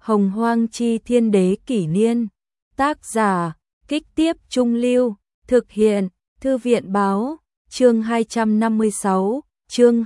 Hồng Hoang Chi Thiên Đế Kỷ Niên. Tác giả, Kích Tiếp Trung Lưu. Thực hiện, Thư viện Báo. Chương 256, chương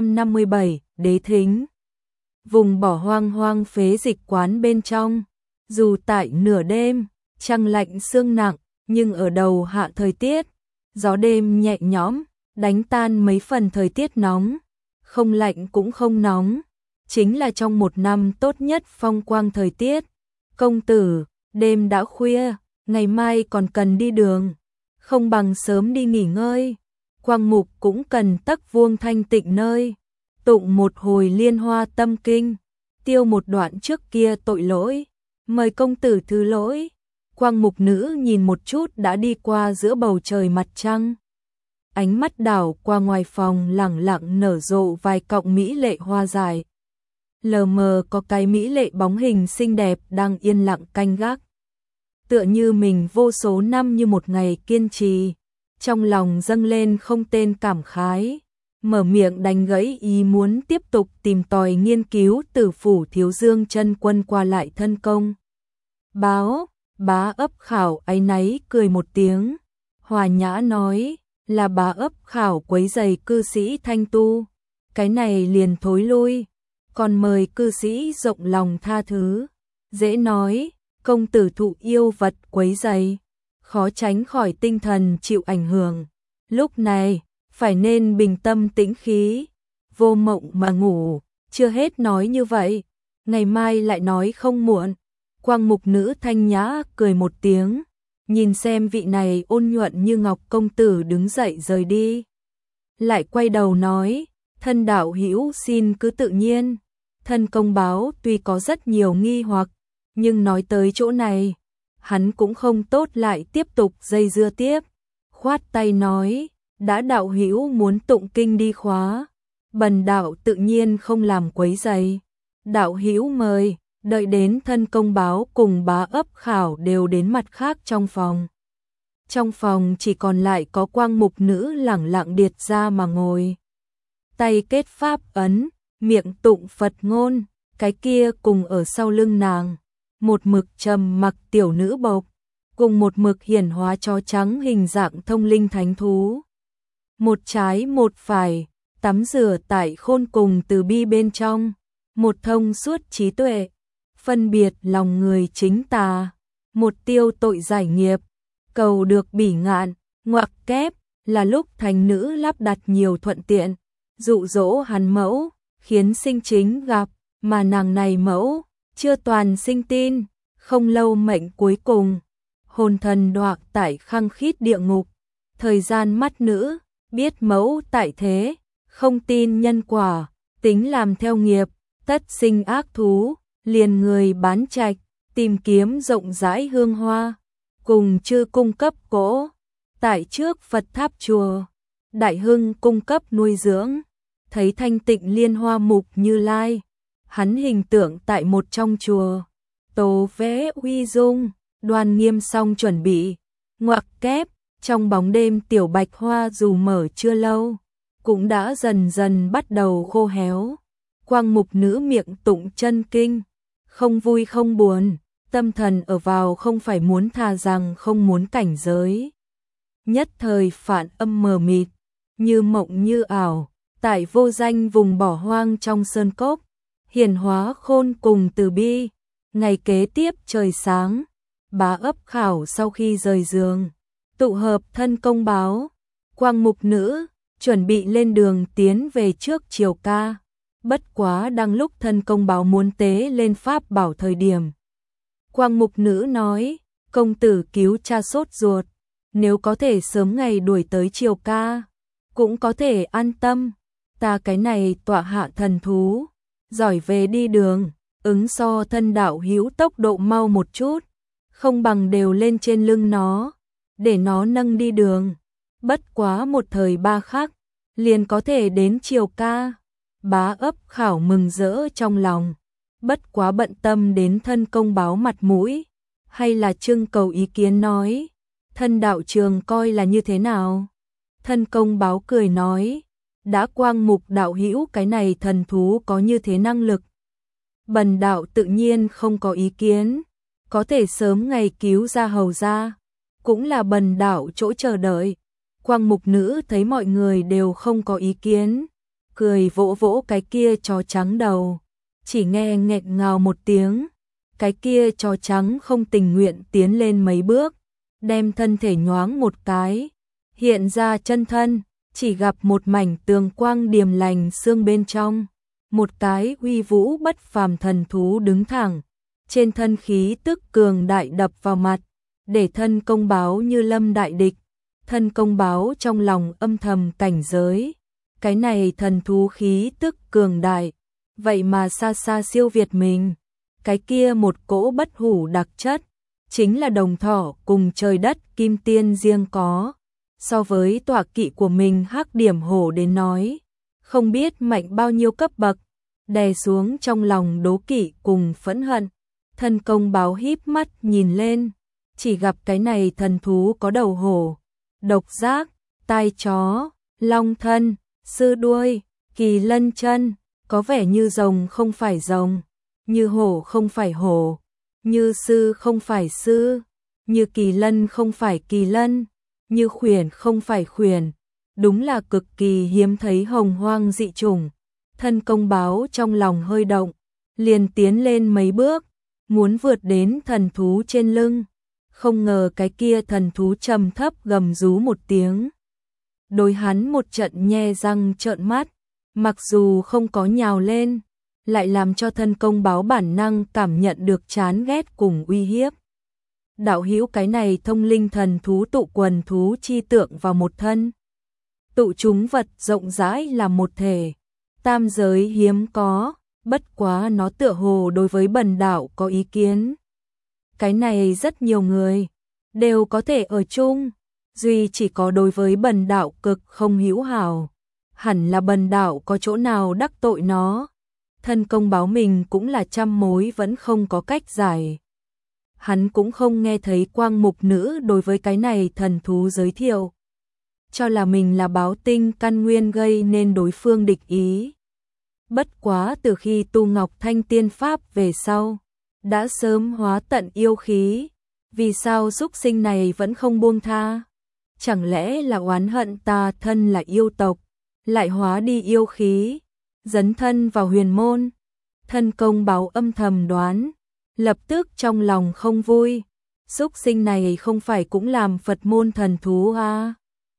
257, Đế Thính. Vùng bỏ hoang phế dịch quán bên trong. Dù tại nửa đêm, trăng lạnh sương nặng, nhưng ở đầu hạ thời tiết, gió đêm nhẹ nhõm, đánh tan mấy phần thời tiết nóng. Không lạnh cũng không nóng, chính là trong một năm tốt nhất phong quang thời tiết. Công tử, đêm đã khuya, ngày mai còn cần đi đường, không bằng sớm đi nghỉ ngơi. Quang Mục cũng cần tắc vuông thanh tịnh nơi, tụng một hồi liên hoa tâm kinh, tiêu một đoạn trước kia tội lỗi, mời công tử thứ lỗi. Quang Mục nữ nhìn một chút đã đi qua giữa bầu trời mặt trăng. Ánh mắt đảo qua ngoài phòng lẳng lặng nở rộ vài cọng mỹ lệ hoa dài. Lờ mờ có cái mỹ lệ bóng hình xinh đẹp đang yên lặng canh gác. Tựa như mình vô số năm như một ngày kiên trì, trong lòng dâng lên không tên cảm khái, mở miệng đánh gãy ý muốn tiếp tục tìm tòi nghiên cứu Tử Phủ Thiếu Dương chân quân qua lại thân công. Báo, Bá Ấp Khảo áy náy cười một tiếng, hòa nhã nói, là Bá Ấp Khảo quấy rầy cư sĩ thanh tu, cái này liền thối lui, còn mời cư sĩ rộng lòng tha thứ. Dễ nói, công tử thụ yêu vật quấy rầy, khó tránh khỏi tinh thần chịu ảnh hưởng. Lúc này, phải nên bình tâm tĩnh khí, vô mộng mà ngủ. Chưa hết nói như vậy, ngày mai lại nói không muộn. Quang Mục nữ thanh nhã cười một tiếng, nhìn xem vị này ôn nhuận như ngọc công tử đứng dậy rời đi. Lại quay đầu nói, thân đạo hữu xin cứ tự nhiên. Thân công báo tuy có rất nhiều nghi hoặc, nhưng nói tới chỗ này, hắn cũng không tốt lại tiếp tục dây dưa tiếp. Khoát tay nói, đã đạo hữu muốn tụng kinh đi khóa, bần đạo tự nhiên không làm quấy rầy. Đạo hữu mời. Đợi đến thân công báo cùng Bá Ấp Khảo đều đến mặt khác trong phòng. Trong phòng chỉ còn lại có Quang Mục nữ lẳng lặng điệt ra mà ngồi. Tay kết pháp ấn, miệng tụng Phật ngôn, cái kia cùng ở sau lưng nàng. Một mực trầm mặc tiểu nữ bộc, cùng một mực hiển hóa chó trắng hình dạng thông linh thánh thú. Một trái một phải, tắm rửa tại khôn cùng từ bi bên trong, một thông suốt trí tuệ. Phân biệt lòng người chính tà, một tiêu tội giải nghiệp, cầu được bỉ ngạn, ngoặc kép, là lúc thành nữ lắp đặt nhiều thuận tiện, dụ dỗ hắn mẫu, khiến sinh chính gặp, mà nàng này mẫu, chưa toàn sinh tin, không lâu mệnh cuối cùng, hồn thần đọa tại khăng khít địa ngục. Thời gian mắt nữ, biết mẫu tại thế, không tin nhân quả, tính làm theo nghiệp, tất sinh ác thú. Liền người bán trạch, tìm kiếm rộng rãi hương hoa, cùng chư cung cấp cỗ, tại trước Phật tháp chùa, Đại Hưng cung cấp nuôi dưỡng, thấy thanh tịnh liên hoa mục Như Lai, hắn hình tượng tại một trong chùa, tố vẽ uy dung, đoan nghiêm xong chuẩn bị, ngoặc kép, trong bóng đêm tiểu bạch hoa dù mở chưa lâu, cũng đã dần dần bắt đầu khô héo. Quang Mục nữ miệng tụng chân kinh, không vui không buồn, tâm thần ở vào không phải muốn thà rằng không muốn cảnh giới. Nhất thời phản âm mờ mịt, như mộng như ảo, tại vô danh vùng bỏ hoang trong sơn cốc, hiển hóa khôn cùng từ bi. Ngày kế tiếp trời sáng, Bá Ấp Khảo sau khi rời giường, tụ hợp thân công báo, Quang Mục nữ, chuẩn bị lên đường tiến về trước triều ca. Bất quá đang lúc thân công báo muốn tế lên pháp bảo thời điểm. Quang Mục nữ nói, công tử cứu cha sốt ruột, nếu có thể sớm ngày đuổi tới triều ca, cũng có thể an tâm, ta cái này tọa hạ thần thú, giỏi về đi đường, ứng so thân đạo hữu tốc độ mau một chút, không bằng đều lên trên lưng nó, để nó nâng đi đường, bất quá một thời ba khắc, liền có thể đến triều ca. Bá Ấp Khảo mừng rỡ trong lòng, bất quá bận tâm đến thân công báo mặt mũi, hay là trưng cầu ý kiến nói, thân đạo trường coi là như thế nào. Thân công báo cười nói, đã Quang Mục đạo hữu cái này thần thú có như thế năng lực, Bần đạo tự nhiên không có ý kiến, có thể sớm ngày cứu ra hầu ra, cũng là bần đạo chỗ chờ đợi. Quang mục nữ thấy mọi người đều không có ý kiến, cười vỗ vỗ cái kia chó trắng đầu, chỉ nghe nghẹt ngào một tiếng, cái kia chó trắng không tình nguyện tiến lên mấy bước, đem thân thể nhoáng một cái, hiện ra chân thân, chỉ gặp một mảnh tường quang điềm lành xương bên trong, một cái uy vũ bất phàm thần thú đứng thẳng, trên thân khí tức cường đại đập vào mặt, để thân công báo như lâm đại địch. Thân công báo trong lòng âm thầm cảnh giới, cái này thần thú khí tức cường đại, vậy mà xa xa siêu việt mình. Cái kia một cỗ bất hủ đặc chất, chính là đồng thỏ cùng trời đất kim tiên riêng có. So với tọa kỵ của mình Hắc Điểm Hổ đến nói, không biết mạnh bao nhiêu cấp bậc, đè xuống trong lòng đố kỵ cùng phẫn hận. Thân công báo híp mắt nhìn lên, chỉ gặp cái này thần thú có đầu hổ, độc giác, tai chó, long thân, sư đuôi, kỳ lân chân, có vẻ như rồng không phải rồng, như hổ không phải hổ, như sư không phải sư, như kỳ lân không phải kỳ lân, như khuyển không phải khuyển, đúng là cực kỳ hiếm thấy hồng hoang dị chủng. Thân công báo trong lòng hơi động, liền tiến lên mấy bước, muốn vượt đến thần thú trên lưng. Không ngờ cái kia thần thú trầm thấp gầm rú một tiếng. Đối hắn một trận nhe răng trợn mắt, mặc dù không có nhào lên, lại làm cho thân công báo bản năng cảm nhận được chán ghét cùng uy hiếp. Đạo hữu, cái này thông linh thần thú tụ quần thú chi tượng vào một thân, tụ chúng vật rộng rãi là một thể, tam giới hiếm có, bất quá nó tựa hồ đối với bần đạo có ý kiến. Cái này rất nhiều người đều có thể ở chung, duy chỉ có đối với bần đạo cực không hữu hảo, hẳn là bần đạo có chỗ nào đắc tội nó. Thân công báo mình cũng là trăm mối vẫn không có cách giải. Hắn cũng không nghe thấy quang mục nữ đối với cái này thần thú giới thiệu, cho là mình là báo tinh căn nguyên gây nên đối phương địch ý. Bất quá từ khi tu Ngọc Thanh Tiên Pháp về sau, đã sớm hóa tận yêu khí, vì sao súc sinh này vẫn không buông tha? Chẳng lẽ là oán hận ta thân là yêu tộc, lại hóa đi yêu khí, dấn thân vào huyền môn? Thân công báo âm thầm đoán, lập tức trong lòng không vui, súc sinh này không phải cũng làm Phật môn thần thú à?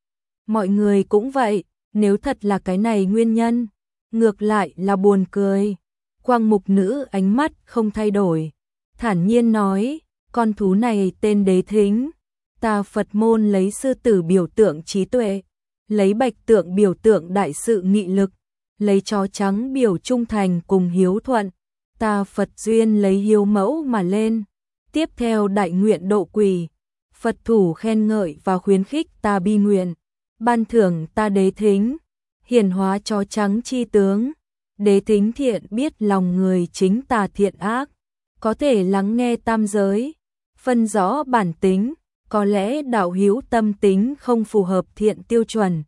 Mọi người cũng vậy, nếu thật là cái này nguyên nhân, ngược lại là buồn cười. Quang mục nữ ánh mắt không thay đổi, thản nhiên nói, con thú này tên Đế Thính, ta Phật môn lấy sư tử biểu tượng trí tuệ, lấy bạch tượng biểu tượng đại sự nghị lực, lấy chó trắng biểu trung thành cùng hiếu thuận, ta Phật duyên lấy hiếu mẫu mà lên, tiếp theo đại nguyện độ quỷ, Phật thủ khen ngợi và khuyến khích ta bi nguyện, ban thưởng ta Đế Thính, hiển hóa chó trắng chi tướng. Đế Thính thiện biết lòng người chính tà thiện ác, có thể lắng nghe tam giới, phân rõ bản tính, có lẽ đạo hữu tâm tính không phù hợp thiện tiêu chuẩn.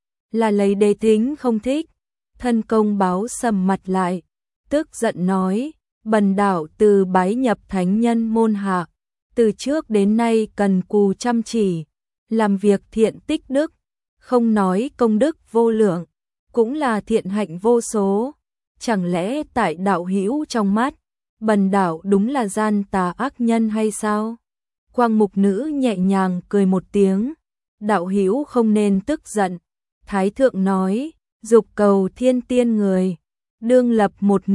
Là lấy Đế Thính không thích. Thân công báo sầm mặt lại, tức giận nói, bần đạo từ bái nhập thánh nhân môn hạ, từ trước đến nay cần cù chăm chỉ, làm việc thiện tích đức, không nói công đức vô lượng, cũng là thiện hạnh vô số. Chẳng lẽ tại đạo hữu trong mắt, bần đạo đúng là gian tà ác nhân hay sao? Quang mục nữ nhẹ nhàng cười một tiếng, đạo hữu không nên tức giận. Thái thượng nói, dục cầu thiên tiên người, đương lập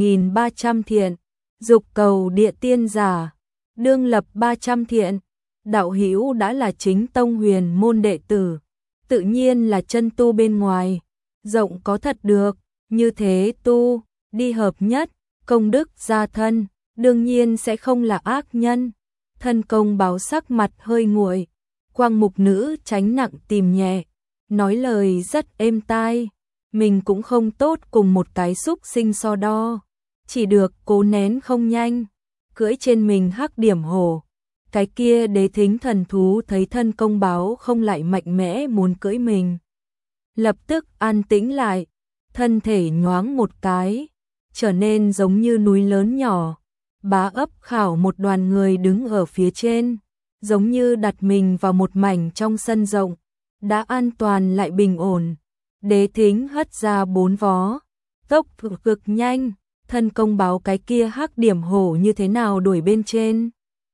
1300 thiện, dục cầu địa tiên giả, đương lập 300 thiện. Đạo hữu đã là chính tông huyền môn đệ tử, tự nhiên là chân tu bên ngoài, rộng có thật được, như thế tu, đi hợp nhất, công đức gia thân, đương nhiên sẽ không là ác nhân. Thân công báo sắc mặt hơi nguội, quang mục nữ tránh nặng tìm nhẹ, nói lời rất êm tai, mình cũng không tốt cùng một cái xúc sinh so đo, chỉ được cố nén không nhanh, cưỡi trên mình Hắc Điểm Hổ. Cái kia Đế Thính thần thú thấy thân công báo không lại mạnh mẽ muốn cưỡi mình, lập tức an tĩnh lại, thân thể nhoáng một cái, trở nên giống như núi lớn nhỏ. Bá ấp khảo một đoàn người đứng ở phía trên, giống như đặt mình vào một mảnh trong sân rộng, đã an toàn lại bình ổn. Đế Thính hất ra 4 vó, tốc cực nhanh, thân công báo cái kia hắc điểm hổ như thế nào đuổi bên trên.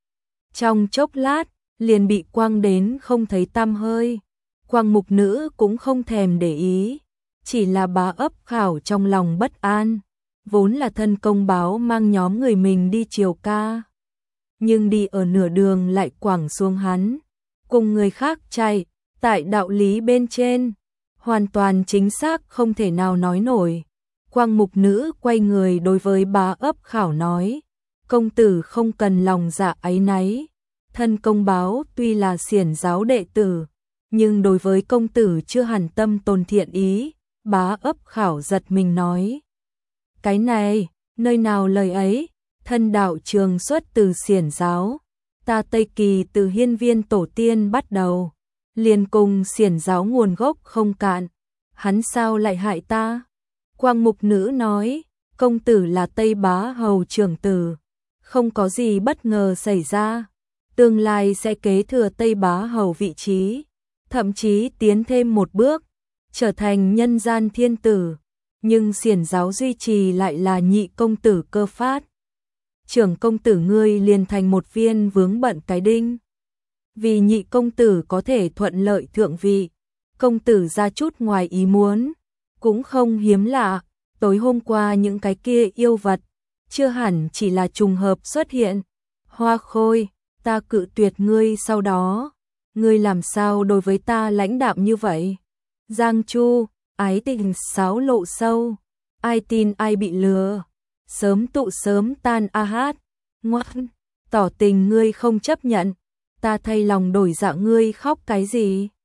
Trong chốc lát, liền bị quăng đến không thấy tăm hơi. Quang Mục Nữ cũng không thèm để ý, chỉ là Bá ấp khảo trong lòng bất an, vốn là thân công báo mang nhóm người mình đi triều ca. Nhưng đi ở nửa đường lại quẳng xuống hắn, cùng người khác chạy, tại đạo lý bên trên, hoàn toàn chính xác không thể nào nói nổi. Quang Mục Nữ quay người đối với Bá ấp khảo nói, công tử không cần lòng dạ áy náy, thân công báo tuy là xiển giáo đệ tử, nhưng đối với công tử chưa hẳn tâm tồn thiện ý. Bá ấp khảo giật mình nói, cái này, nơi nào lời ấy, thân đạo trường xuất từ xiển giáo, ta Tây Kỳ từ hiên viên tổ tiên bắt đầu, liền cùng xiển giáo nguồn gốc không cạn, hắn sao lại hại ta? Quang Mục Nữ nói, công tử là Tây Bá hầu trưởng tử, không có gì bất ngờ xảy ra, tương lai sẽ kế thừa Tây Bá hầu vị trí, thậm chí tiến thêm một bước, trở thành nhân gian thiên tử, nhưng xiển giáo duy trì lại là nhị công tử cơ phát. Trưởng công tử ngươi liền thành một viên vướng bận cái đinh. Vì nhị công tử có thể thuận lợi thượng vị, công tử ra chút ngoài ý muốn, cũng không hiếm lạ, tối hôm qua những cái kia yêu vật, chưa hẳn chỉ là trùng hợp xuất hiện. Hoa Khôi, ta cự tuyệt ngươi sau đó, ngươi làm sao đối với ta lãnh đạm như vậy? Giang Chu, ái tình xáo lộ sâu, ai tin ai bị lừa, sớm tụ sớm tan a hát, ngoan, tỏ tình ngươi không chấp nhận, ta thay lòng đổi dạ ngươi khóc cái gì?